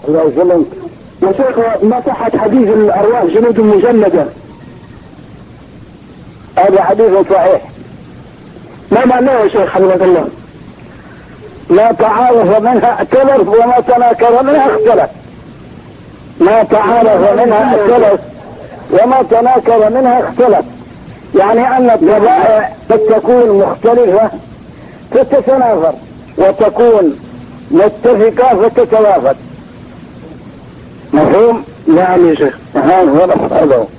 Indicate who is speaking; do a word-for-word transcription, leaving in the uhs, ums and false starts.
Speaker 1: الله يسلمك.
Speaker 2: يا شيخ ما صحة حديث الأرواح جنود مجندة؟
Speaker 1: هذا حديث صحيح.
Speaker 2: ما معناه يا شيخ حفظك الله؟
Speaker 1: ما تعارف منها ائتلف وما تناكر منها اختلف. ما تعارف منها ائتلف وما تناكر منها اختلف. يعني ان الطبائع قد تكون مختلفة فتتنافر وتكون متفقة فتتوافق. مفهوم؟
Speaker 2: نعم يا شيخ.
Speaker 1: هذا هو.